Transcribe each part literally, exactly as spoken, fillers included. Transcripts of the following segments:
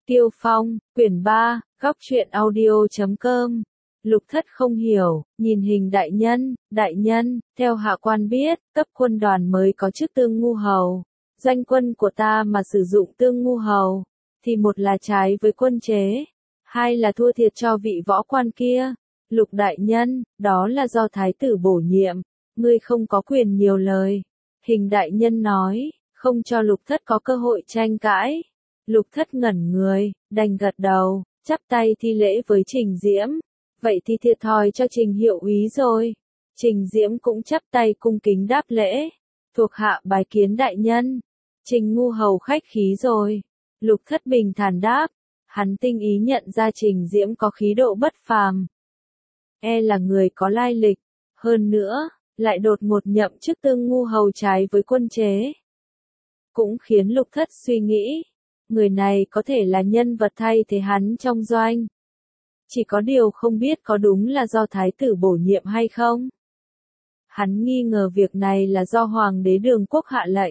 Tiêu Phong, quyển ba, góc truyện audio chấm com. Lục Thất không hiểu, nhìn hình đại nhân, đại nhân, theo hạ quan biết, cấp quân đoàn mới có chức tương ngu hầu. Doanh quân của ta mà sử dụng tương ngu hầu, thì một là trái với quân chế, hai là thua thiệt cho vị võ quan kia. Lục đại nhân, đó là do thái tử bổ nhiệm, ngươi không có quyền nhiều lời. Hình đại nhân nói, không cho Lục Thất có cơ hội tranh cãi. Lục Thất ngẩn người, đành gật đầu, chắp tay thi lễ với Trình Diễm. Vậy thì thiệt thòi cho Trình hiệu úy rồi. Trình Diễm cũng chắp tay cung kính đáp lễ. Thuộc hạ bái kiến đại nhân. Trình ngu hầu khách khí rồi. Lục Thất bình thản đáp. Hắn tinh ý nhận ra Trình Diễm có khí độ bất phàm. E là người có lai lịch. Hơn nữa, lại đột ngột nhậm chức tương ngu hầu trái với quân chế. Cũng khiến Lục Thất suy nghĩ. Người này có thể là nhân vật thay thế hắn trong doanh. Chỉ có điều không biết có đúng là do thái tử bổ nhiệm hay không. Hắn nghi ngờ việc này là do hoàng đế Đường Quốc hạ lệnh.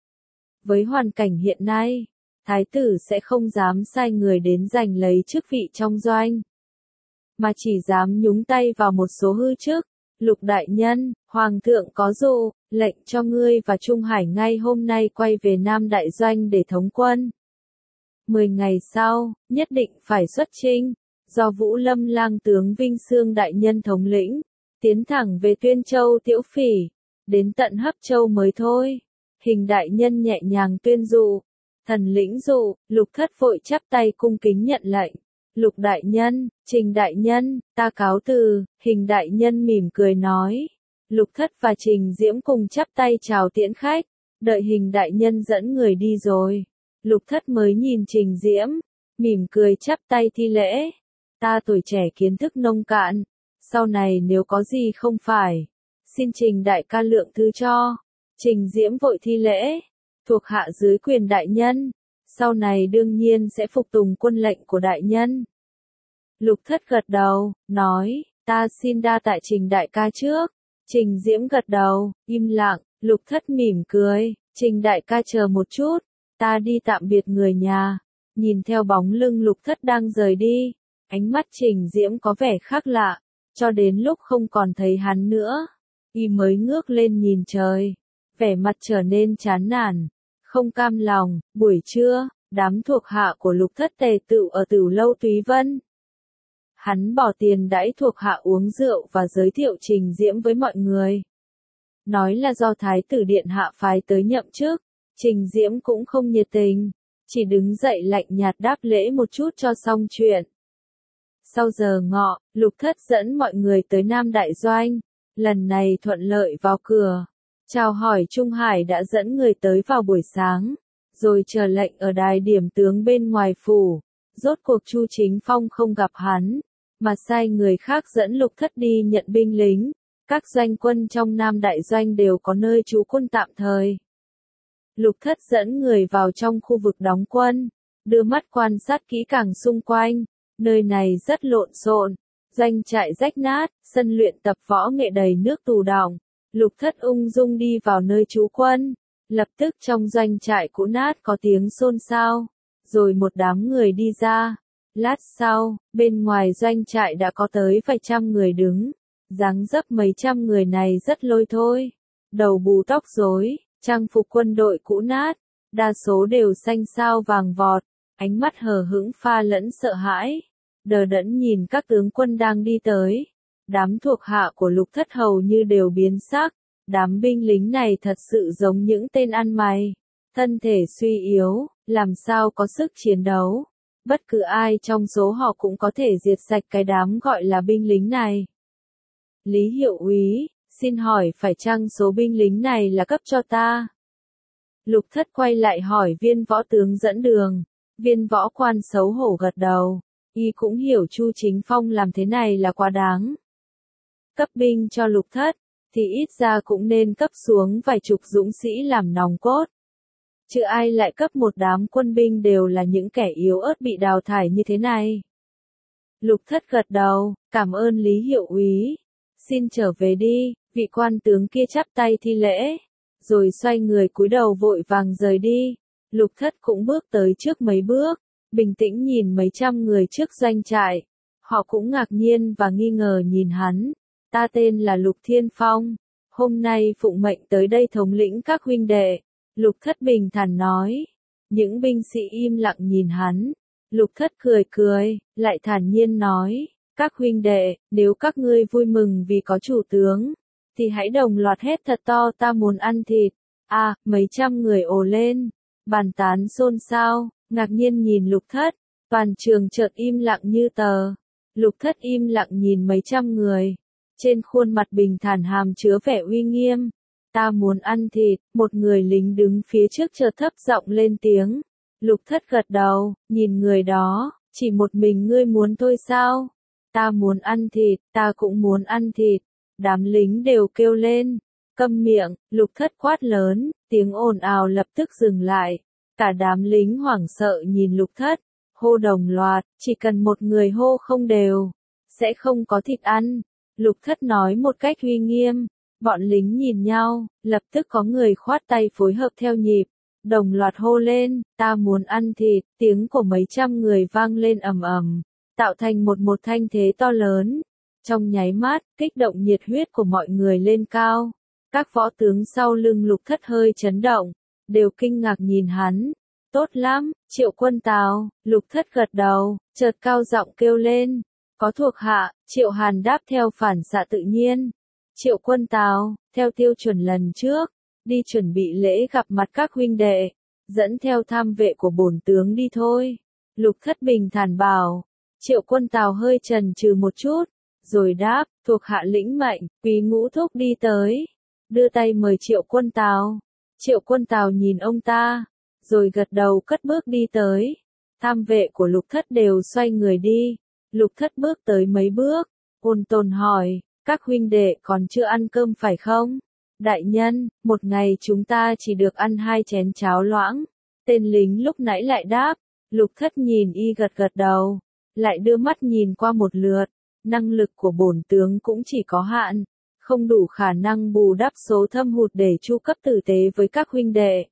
Với hoàn cảnh hiện nay, thái tử sẽ không dám sai người đến giành lấy chức vị trong doanh, mà chỉ dám nhúng tay vào một số hư chức. Lục đại nhân, hoàng thượng có dụ, lệnh cho ngươi và Trung Hải ngay hôm nay quay về Nam Đại Doanh để thống quân. Mười ngày sau, nhất định phải xuất chinh, do Vũ Lâm lang tướng Vinh Xương đại nhân thống lĩnh, tiến thẳng về Tuyên Châu Tiễu Phỉ, đến tận Hấp Châu mới thôi. Hình đại nhân nhẹ nhàng tuyên dụ, thần lĩnh dụ. Lục Thất vội chắp tay cung kính nhận lệnh. Lục đại nhân, Trình đại nhân, ta cáo từ. Hình đại nhân mỉm cười nói. Lục Thất và Trình Diễm cùng chắp tay chào tiễn khách, đợi hình đại nhân dẫn người đi rồi. Lục Thất mới nhìn Trình Diễm, mỉm cười chắp tay thi lễ. Ta tuổi trẻ kiến thức nông cạn, sau này nếu có gì không phải, xin Trình đại ca lượng thứ cho. Trình Diễm vội thi lễ, thuộc hạ dưới quyền đại nhân, sau này đương nhiên sẽ phục tùng quân lệnh của đại nhân. Lục Thất gật đầu, nói, ta xin đa tại Trình đại ca trước. Trình Diễm gật đầu, im lặng. Lục Thất mỉm cười, Trình đại ca chờ một chút, ta đi tạm biệt người nhà. Nhìn theo bóng lưng Lục Thất đang rời đi, ánh mắt Trình Diễm có vẻ khác lạ, cho đến lúc không còn thấy hắn nữa, y mới ngước lên nhìn trời, vẻ mặt trở nên chán nản, không cam lòng. Buổi trưa, đám thuộc hạ của Lục Thất tề tựu ở Tửu lâu Túy Vân. Hắn bỏ tiền đãi thuộc hạ uống rượu và giới thiệu Trình Diễm với mọi người. Nói là do Thái tử Điện hạ phái tới nhậm chức. Trình Diễm cũng không nhiệt tình, chỉ đứng dậy lạnh nhạt đáp lễ một chút cho xong chuyện. Sau giờ ngọ, Lục Thất dẫn mọi người tới Nam Đại Doanh, lần này thuận lợi vào cửa. Chào hỏi Trung Hải đã dẫn người tới vào buổi sáng, rồi chờ lệnh ở đài điểm tướng bên ngoài phủ. Rốt cuộc Chu Chính Phong không gặp hắn, mà sai người khác dẫn Lục Thất đi nhận binh lính. Các doanh quân trong Nam Đại Doanh đều có nơi trú quân tạm thời. Lục Thất dẫn người vào trong khu vực đóng quân, đưa mắt quan sát kỹ càng xung quanh. Nơi này rất lộn xộn, doanh trại rách nát, sân luyện tập võ nghệ đầy nước tù đọng. Lục Thất ung dung đi vào nơi trú quân, lập tức trong doanh trại cũ nát có tiếng xôn xao, rồi một đám người đi ra. Lát sau, bên ngoài doanh trại đã có tới vài trăm người đứng, dáng dấp mấy trăm người này rất lôi thôi, đầu bù tóc rối, trang phục quân đội cũ nát, đa số đều xanh xao vàng vọt, ánh mắt hờ hững pha lẫn sợ hãi, đờ đẫn nhìn các tướng quân đang đi tới. Đám thuộc hạ của Lục Thất hầu như đều biến sắc, đám binh lính này thật sự giống những tên ăn mày, thân thể suy yếu, làm sao có sức chiến đấu. Bất cứ ai trong số họ cũng có thể diệt sạch cái đám gọi là binh lính này. Lý hiệu úy, xin hỏi phải chăng số binh lính này là cấp cho ta? Lục Thất quay lại hỏi viên võ tướng dẫn đường. Viên võ quan xấu hổ gật đầu, y cũng hiểu Chu Chính Phong làm thế này là quá đáng. Cấp binh cho Lục Thất, thì ít ra cũng nên cấp xuống vài chục dũng sĩ làm nòng cốt. Chứ ai lại cấp một đám quân binh đều là những kẻ yếu ớt bị đào thải như thế này. Lục Thất gật đầu, cảm ơn Lý hiệu úy. Xin trở về đi. Vị quan tướng kia chắp tay thi lễ, rồi xoay người cúi đầu vội vàng rời đi. Lục Thất cũng bước tới trước mấy bước, bình tĩnh nhìn mấy trăm người trước doanh trại. Họ cũng ngạc nhiên và nghi ngờ nhìn hắn. Ta tên là Lục Thiên Phong. Hôm nay phụng mệnh tới đây thống lĩnh các huynh đệ. Lục Thất bình thản nói. Những binh sĩ im lặng nhìn hắn. Lục Thất cười cười, lại thản nhiên nói. Các huynh đệ, nếu các ngươi vui mừng vì có chủ tướng, thì hãy đồng loạt hét thật to ta muốn ăn thịt. À, mấy trăm người ồ lên. Bàn tán xôn xao, ngạc nhiên nhìn Lục Thất. Toàn trường chợt im lặng như tờ. Lục Thất im lặng nhìn mấy trăm người. Trên khuôn mặt bình thản hàm chứa vẻ uy nghiêm. Ta muốn ăn thịt, một người lính đứng phía trước chợt thấp giọng lên tiếng. Lục Thất gật đầu, nhìn người đó, chỉ một mình ngươi muốn thôi sao? Ta muốn ăn thịt, ta cũng muốn ăn thịt. Đám lính đều kêu lên. Câm miệng, Lục Thất quát lớn, tiếng ồn ào lập tức dừng lại. Cả đám lính hoảng sợ nhìn Lục Thất, hô đồng loạt, chỉ cần một người hô không đều, sẽ không có thịt ăn. Lục Thất nói một cách uy nghiêm, bọn lính nhìn nhau, lập tức có người khoát tay phối hợp theo nhịp, đồng loạt hô lên, ta muốn ăn thịt, tiếng của mấy trăm người vang lên ầm ầm, tạo thành một một thanh thế to lớn. Trong nháy mắt, kích động nhiệt huyết của mọi người lên cao. Các võ tướng sau lưng Lục Thất hơi chấn động, đều kinh ngạc nhìn hắn. Tốt lắm, Triệu Quân Tào. Lục Thất gật đầu, chợt cao giọng kêu lên. Có thuộc hạ. Triệu Hàn đáp theo phản xạ tự nhiên. Triệu Quân Tào, theo tiêu chuẩn lần trước, đi chuẩn bị lễ gặp mặt các huynh đệ, dẫn theo tham vệ của bổn tướng đi thôi. Lục Thất bình thản bảo. Triệu Quân Tào hơi chần chừ một chút, rồi đáp, thuộc hạ lĩnh mệnh, Quý Ngũ thúc đi tới, đưa tay mời Triệu Quân Tào. Triệu Quân Tào nhìn ông ta, rồi gật đầu cất bước đi tới. Tham vệ của Lục Thất đều xoay người đi. Lục Thất bước tới mấy bước, ôn tồn hỏi, các huynh đệ còn chưa ăn cơm phải không? Đại nhân, một ngày chúng ta chỉ được ăn hai chén cháo loãng. Tên lính lúc nãy lại đáp. Lục Thất nhìn y gật gật đầu, lại đưa mắt nhìn qua một lượt. Năng lực của bổn tướng cũng chỉ có hạn, không đủ khả năng bù đắp số thâm hụt để chu cấp tử tế với các huynh đệ.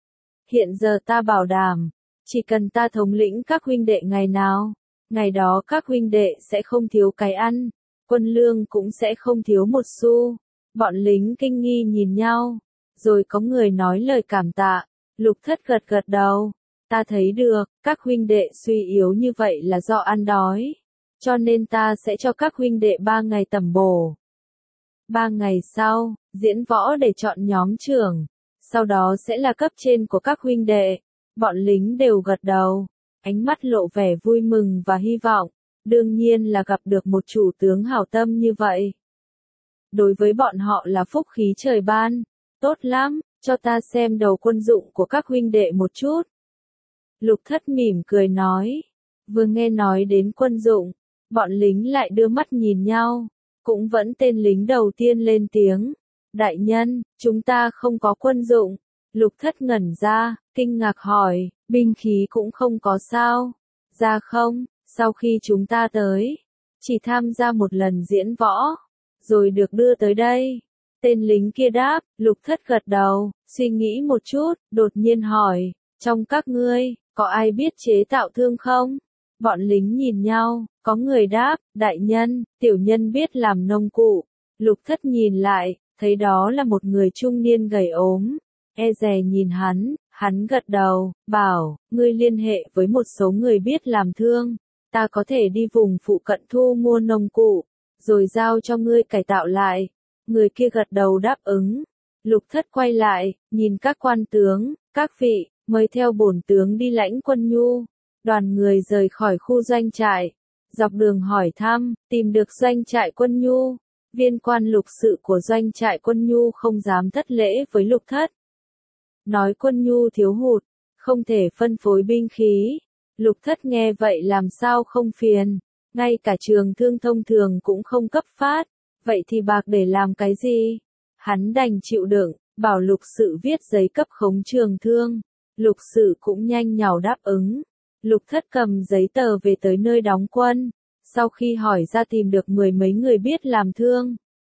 Hiện giờ ta bảo đảm, chỉ cần ta thống lĩnh các huynh đệ ngày nào, ngày đó các huynh đệ sẽ không thiếu cái ăn, quân lương cũng sẽ không thiếu một xu. Bọn lính kinh nghi nhìn nhau, rồi có người nói lời cảm tạ. Lục Thất gật gật đầu, ta thấy được, các huynh đệ suy yếu như vậy là do ăn đói, cho nên ta sẽ cho các huynh đệ ba ngày tẩm bổ. Ba ngày sau, diễn võ để chọn nhóm trưởng, sau đó sẽ là cấp trên của các huynh đệ. Bọn lính đều gật đầu, ánh mắt lộ vẻ vui mừng và hy vọng, đương nhiên là gặp được một chủ tướng hảo tâm như vậy. Đối với bọn họ là phúc khí trời ban. Tốt lắm, cho ta xem đầu quân dụng của các huynh đệ một chút. Lục Thất mỉm cười nói. Vừa nghe nói đến quân dụng, bọn lính lại đưa mắt nhìn nhau. Cũng vẫn tên lính đầu tiên lên tiếng. Đại nhân, chúng ta không có quân dụng. Lục Thất ngẩn ra, kinh ngạc hỏi, binh khí cũng không có sao? Ra không, sau khi chúng ta tới, chỉ tham gia một lần diễn võ, rồi được đưa tới đây. Tên lính kia đáp. Lục Thất gật đầu, suy nghĩ một chút, đột nhiên hỏi, trong các ngươi, có ai biết chế tạo thương không? Bọn lính nhìn nhau, có người đáp, đại nhân, tiểu nhân biết làm nông cụ. Lục Thất nhìn lại, thấy đó là một người trung niên gầy ốm, e dè nhìn hắn, hắn gật đầu, bảo, ngươi liên hệ với một số người biết làm thương, ta có thể đi vùng phụ cận thu mua nông cụ, rồi giao cho ngươi cải tạo lại. Người kia gật đầu đáp ứng. Lục Thất quay lại, nhìn các quan tướng, các vị, mời theo bổn tướng đi lãnh quân nhu. Đoàn người rời khỏi khu doanh trại, dọc đường hỏi thăm, tìm được doanh trại quân nhu. Viên quan lục sự của doanh trại quân nhu không dám thất lễ với Lục Thất. Nói quân nhu thiếu hụt, không thể phân phối binh khí. Lục Thất nghe vậy làm sao không phiền, ngay cả trường thương thông thường cũng không cấp phát, vậy thì bạc để làm cái gì? Hắn đành chịu đựng, bảo lục sự viết giấy cấp khống trường thương. Lục sự cũng nhanh nhảu đáp ứng. Lục Thất cầm giấy tờ về tới nơi đóng quân, sau khi hỏi ra tìm được mười mấy người biết làm thương.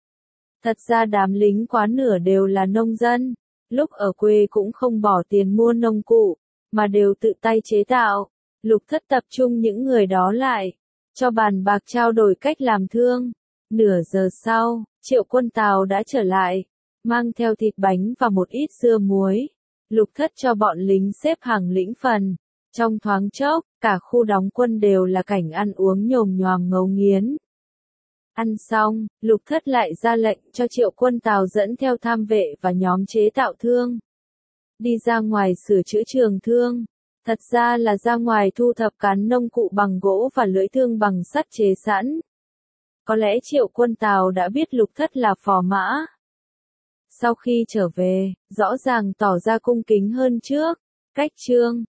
Thật ra đám lính quá nửa đều là nông dân, lúc ở quê cũng không bỏ tiền mua nông cụ, mà đều tự tay chế tạo. Lục Thất tập trung những người đó lại, cho bàn bạc trao đổi cách làm thương. Nửa giờ sau, Triệu Quân Tào đã trở lại, mang theo thịt bánh và một ít dưa muối. Lục Thất cho bọn lính xếp hàng lĩnh phần. Trong thoáng chốc, cả khu đóng quân đều là cảnh ăn uống nhồm nhoàm ngấu nghiến. Ăn xong, Lục Thất lại ra lệnh cho Triệu Quân Tào dẫn theo tham vệ và nhóm chế tạo thương. Đi ra ngoài sửa chữa trường thương. Thật ra là ra ngoài thu thập cán nông cụ bằng gỗ và lưỡi thương bằng sắt chế sẵn. Có lẽ Triệu Quân Tào đã biết Lục Thất là phò mã. Sau khi trở về, rõ ràng tỏ ra cung kính hơn trước. Cách chương